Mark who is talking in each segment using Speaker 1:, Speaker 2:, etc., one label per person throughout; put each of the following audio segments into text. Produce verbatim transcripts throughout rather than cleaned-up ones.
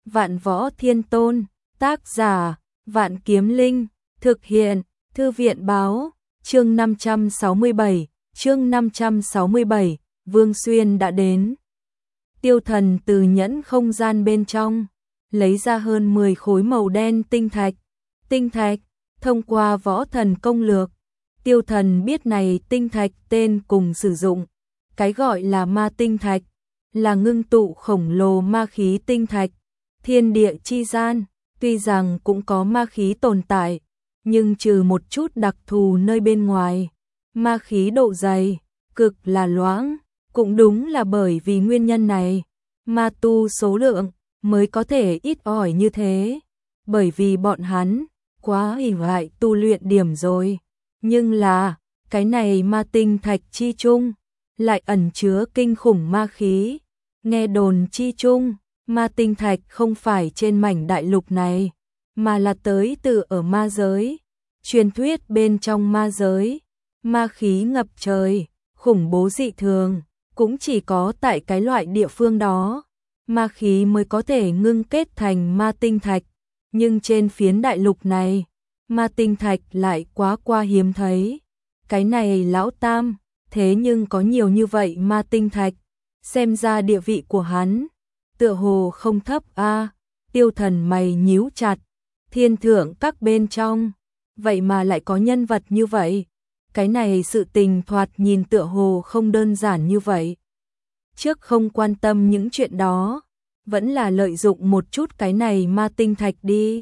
Speaker 1: Vạn Võ Thiên Tôn, tác giả, Vạn Kiếm Linh, thực hiện, Thư viện báo, chương năm trăm sáu mươi bảy, chương năm trăm sáu mươi bảy, Vương Xuyên đã đến. Tiêu Thần từ nhẫn không gian bên trong, lấy ra hơn mười khối màu đen tinh thạch. Tinh thạch, thông qua võ thần công lược, Tiêu Thần biết này tinh thạch tên cùng sử dụng. Cái gọi là ma tinh thạch, là ngưng tụ khổng lồ ma khí tinh thạch. Thiên địa chi gian, tuy rằng cũng có ma khí tồn tại, nhưng trừ một chút đặc thù nơi bên ngoài, ma khí độ dày, cực là loãng. Cũng đúng là bởi vì nguyên nhân này, ma tu số lượng mới có thể ít ỏi như thế, bởi vì bọn hắn quá ỷ lại tu luyện điểm rồi. Nhưng là, cái này ma tinh thạch chi chung, lại ẩn chứa kinh khủng ma khí. Nghe đồn chi chung, ma tinh thạch không phải trên mảnh đại lục này, mà là tới từ ở ma giới. Truyền thuyết bên trong ma giới, ma khí ngập trời, khủng bố dị thường, cũng chỉ có tại cái loại địa phương đó, ma khí mới có thể ngưng kết thành ma tinh thạch. Nhưng trên phiến đại lục này, ma tinh thạch lại quá qua hiếm thấy. Cái này lão tam, thế nhưng có nhiều như vậy ma tinh thạch, xem ra địa vị của hắn tựa hồ không thấp a. À, Tiêu Thần mày nhíu chặt, thiên thượng các bên trong, vậy mà lại có nhân vật như vậy. Cái này sự tình thoạt nhìn tựa hồ không đơn giản như vậy. Trước không quan tâm những chuyện đó, vẫn là lợi dụng một chút cái này ma tinh thạch đi.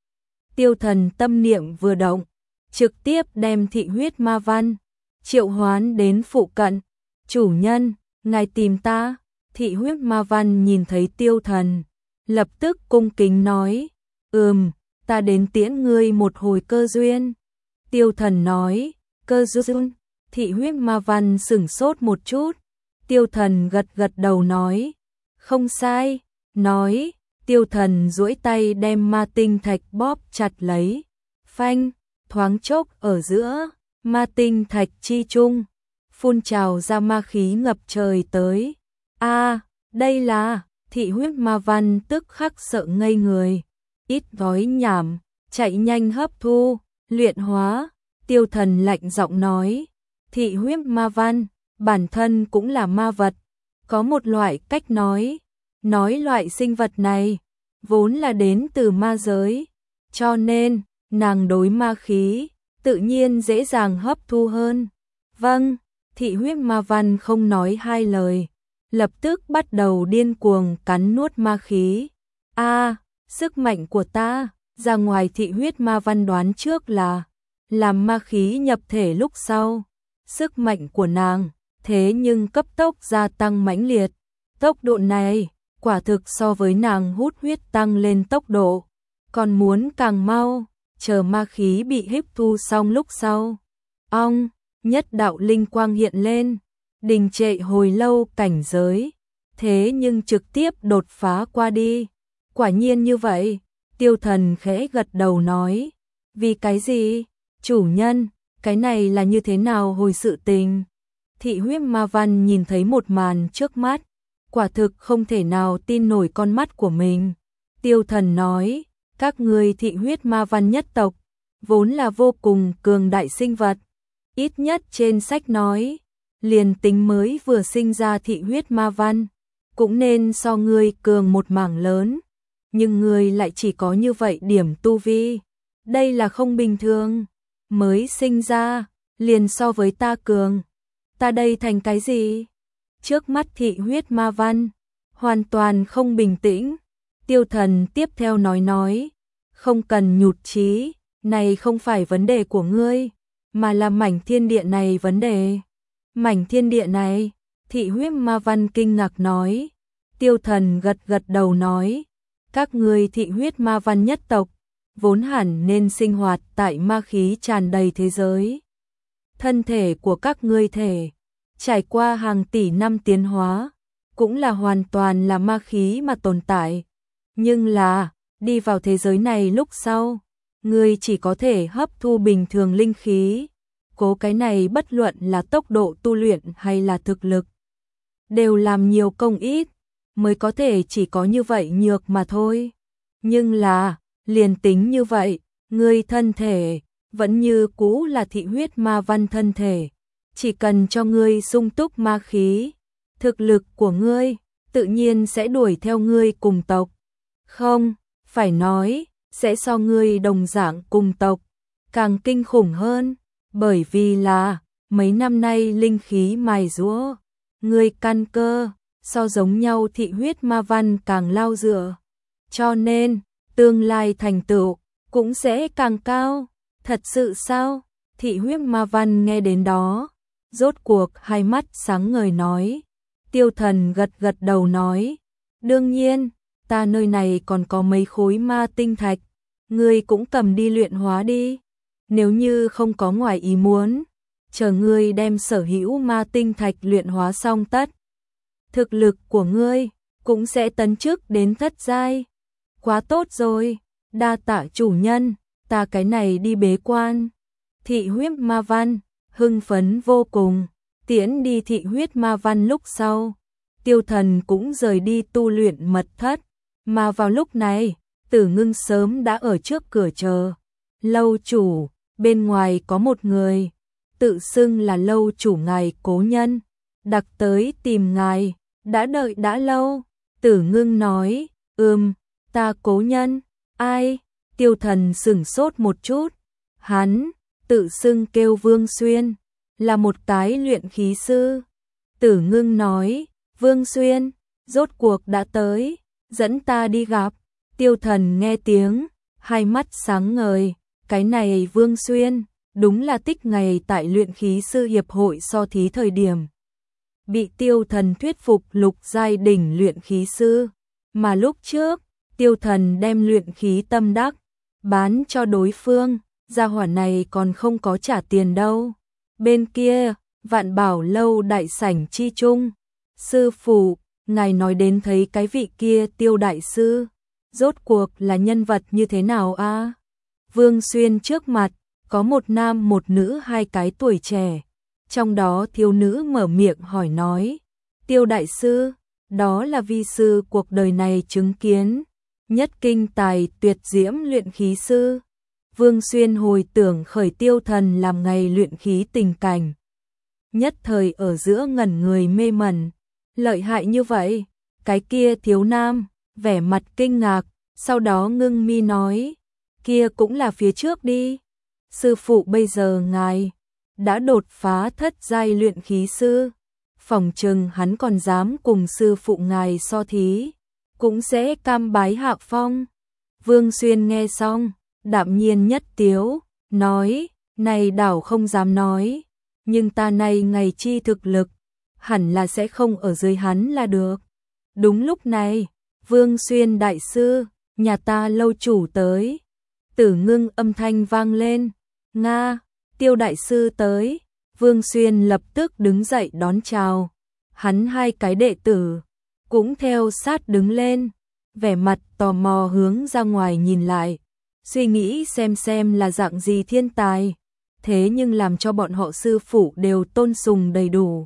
Speaker 1: Tiêu Thần tâm niệm vừa động, trực tiếp đem thị huyết ma văn triệu hoán đến phụ cận. Chủ nhân, ngài tìm ta. Thị huyết ma văn nhìn thấy Tiêu Thần, lập tức cung kính nói, ừm, ta đến tiễn ngươi một hồi cơ duyên. Tiêu Thần nói, cơ duyên. Thị huyết ma văn sửng sốt một chút. Tiêu Thần gật gật đầu nói, không sai. Nói, Tiêu Thần duỗi tay đem ma tinh thạch bóp chặt lấy. Phanh, thoáng chốc ở giữa ma tinh thạch chi chung, phun trào ra ma khí ngập trời tới. A, à, đây là, thị huyết ma văn tức khắc sợ ngây người. Ít gói nhảm, chạy nhanh hấp thu, luyện hóa. Tiêu Thần lạnh giọng nói, thị huyết ma văn, bản thân cũng là ma vật. Có một loại cách nói, nói loại sinh vật này, vốn là đến từ ma giới, cho nên, nàng đối ma khí, tự nhiên dễ dàng hấp thu hơn. Vâng, thị huyết ma văn không nói hai lời, lập tức bắt đầu điên cuồng cắn nuốt ma khí. A, à, sức mạnh của ta, ra ngoài thị huyết ma văn đoán trước là, làm ma khí nhập thể lúc sau. Sức mạnh của nàng, thế nhưng cấp tốc gia tăng mãnh liệt. Tốc độ này, quả thực so với nàng hút huyết tăng lên tốc độ, còn muốn càng mau. Chờ ma khí bị hấp thu xong lúc sau, ong, nhất đạo linh quang hiện lên, đình trệ hồi lâu cảnh giới, thế nhưng trực tiếp đột phá qua đi. Quả nhiên như vậy. Tiêu Thần khẽ gật đầu nói, vì cái gì? Chủ nhân, cái này là như thế nào hồi sự tình? Thị huyết ma văn nhìn thấy một màn trước mắt, quả thực không thể nào tin nổi con mắt của mình. Tiêu Thần nói, các ngươi thị huyết ma văn nhất tộc, vốn là vô cùng cường đại sinh vật. Ít nhất trên sách nói, liền tính mới vừa sinh ra thị huyết ma văn, cũng nên so ngươi cường một mảng lớn. Nhưng ngươi lại chỉ có như vậy điểm tu vi. Đây là không bình thường. Mới sinh ra, liền so với ta cường. Ta đây thành cái gì? Trước mắt thị huyết ma văn, hoàn toàn không bình tĩnh. Tiêu Thần tiếp theo nói nói, không cần nhụt chí, này không phải vấn đề của ngươi, mà là mảnh thiên địa này vấn đề. Mảnh thiên địa này, thị huyết ma văn kinh ngạc nói. Tiêu Thần gật gật đầu nói, các ngươi thị huyết ma văn nhất tộc, vốn hẳn nên sinh hoạt tại ma khí tràn đầy thế giới. Thân thể của các ngươi thể, trải qua hàng tỷ năm tiến hóa, cũng là hoàn toàn là ma khí mà tồn tại. Nhưng là, đi vào thế giới này lúc sau, ngươi chỉ có thể hấp thu bình thường linh khí. Cố cái này bất luận là tốc độ tu luyện hay là thực lực, đều làm nhiều công ít. mới có thể chỉ có như vậy nhược mà thôi. Nhưng là, liền tính như vậy, ngươi thân thể, vẫn như cũ là thị huyết ma văn thân thể. Chỉ cần cho ngươi sung túc ma khí, thực lực của ngươi, tự nhiên sẽ đuổi theo ngươi cùng tộc. Không, phải nói, sẽ so ngươi đồng dạng cùng tộc, càng kinh khủng hơn, bởi vì là, mấy năm nay linh khí mài giũa, ngươi căn cơ, so giống nhau thị huyết ma văn càng lao dựa. Cho nên, tương lai thành tựu, cũng sẽ càng cao. Thật sự sao? Thị huyết ma văn nghe đến đó, rốt cuộc hai mắt sáng ngời nói. Tiêu Thần gật gật đầu nói, đương nhiên, ta nơi này còn có mấy khối ma tinh thạch, ngươi cũng cầm đi luyện hóa đi. Nếu như không có ngoài ý muốn, chờ ngươi đem sở hữu ma tinh thạch luyện hóa xong tất. Thực lực của ngươi cũng sẽ tấn chức đến thất giai. Quá tốt rồi, đa tạ chủ nhân, ta cái này đi bế quan. Thị huyết ma văn, hưng phấn vô cùng, tiễn đi thị huyết ma văn lúc sau. Tiêu Thần cũng rời đi tu luyện mật thất, mà vào lúc này, Tử Ngưng sớm đã ở trước cửa chờ. Lâu chủ, bên ngoài có một người, tự xưng là lâu chủ ngài cố nhân, đặc tới tìm ngài, đã đợi đã lâu. Tử Ngưng nói, ừm, ta cố nhân, ai? Tiêu Thần sửng sốt một chút, hắn, tự xưng kêu Vương Xuyên, là một cái luyện khí sư. Tử Ngưng nói, Vương Xuyên, rốt cuộc đã tới, dẫn ta đi gặp. Tiêu Thần nghe tiếng, hai mắt sáng ngời, cái này Vương Xuyên, đúng là tích ngày tại luyện khí sư hiệp hội so thí thời điểm. Bị Tiêu Thần thuyết phục lục giai đỉnh luyện khí sư, mà lúc trước, Tiêu Thần đem luyện khí tâm đắc, bán cho đối phương, gia hỏa này còn không có trả tiền đâu. Bên kia, Vạn Bảo lâu đại sảnh chi trung, sư phụ, ngài nói đến thấy cái vị kia Tiêu đại sư, rốt cuộc là nhân vật như thế nào a? Vương Xuyên trước mặt, có một nam một nữ hai cái tuổi trẻ, trong đó thiếu nữ mở miệng hỏi nói, Tiêu đại sư, đó là vi sư cuộc đời này chứng kiến, nhất kinh tài tuyệt diễm luyện khí sư. Vương Xuyên hồi tưởng khởi Tiêu Thần làm ngày luyện khí tình cảnh, nhất thời ở giữa ngẩn người mê mẩn, lợi hại như vậy. Cái kia thiếu nam, vẻ mặt kinh ngạc, sau đó ngưng mi nói, kia cũng là phía trước đi. Sư phụ bây giờ ngài đã đột phá thất giai luyện khí sư, phỏng chừng hắn còn dám cùng sư phụ ngài so thí, cũng sẽ cam bái hạ phong. Vương Xuyên nghe xong, đạm nhiên nhất tiếu, nói, này đảo không dám nói, nhưng ta này ngày chi thực lực, hẳn là sẽ không ở dưới hắn là được. Đúng lúc này, Vương Xuyên đại sư, nhà ta lâu chủ tới. Tử Ngưng âm thanh vang lên, Nga, Tiêu đại sư tới. Vương Xuyên lập tức đứng dậy đón chào, hắn hai cái đệ tử cũng theo sát đứng lên, vẻ mặt tò mò hướng ra ngoài nhìn lại, suy nghĩ xem xem là dạng gì thiên tài, thế nhưng làm cho bọn họ sư phụ đều tôn sùng đầy đủ.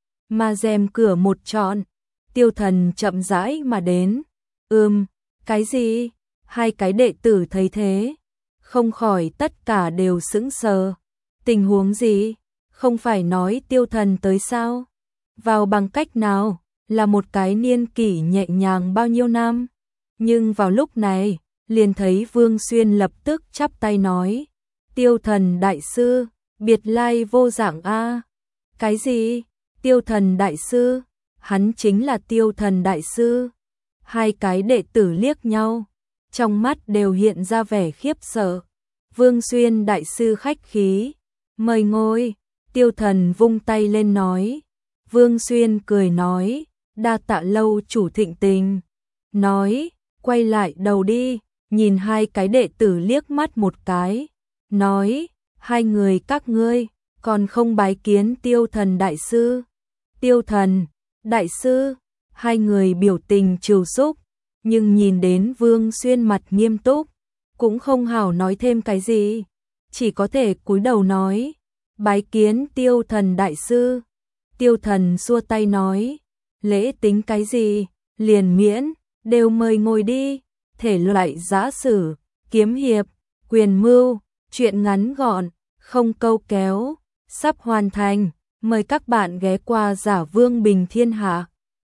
Speaker 1: Mà rèm cửa một trọn, Tiêu Thần chậm rãi mà đến. Ừm, cái gì? Hai cái đệ tử thấy thế, không khỏi tất cả đều sững sờ. Tình huống gì? Không phải nói Tiêu Thần tới sao? Vào bằng cách nào? Là một cái niên kỷ nhẹ nhàng bao nhiêu năm? Nhưng vào lúc này, liền thấy Vương Xuyên lập tức chắp tay nói, Tiêu Thần đại sư, biệt lai vô dạng a. Cái gì? Tiêu Thần đại sư? Hắn chính là Tiêu Thần đại sư. Hai cái đệ tử liếc nhau, trong mắt đều hiện ra vẻ khiếp sợ. Vương Xuyên đại sư khách khí, mời ngồi. Tiêu Thần vung tay lên nói. Vương Xuyên cười nói, đa tạ lâu chủ thịnh tình. Nói, quay lại đầu đi, nhìn hai cái đệ tử liếc mắt một cái. Nói, hai người các ngươi, còn không bái kiến Tiêu Thần đại sư. Tiêu Thần, đại sư, hai người biểu tình trìu xúc, nhưng nhìn đến Vương Xuyên mặt nghiêm túc, cũng không hảo nói thêm cái gì, chỉ có thể cúi đầu nói, bái kiến Tiêu Thần đại sư. Tiêu Thần xua tay nói, lễ tính cái gì, liền miễn, đều mời ngồi đi. Thể loại giã sử, kiếm hiệp, quyền mưu, truyện ngắn gọn, không câu kéo, sắp hoàn thành. Mời các bạn ghé qua Giả Vương Bình Thiên Hạ.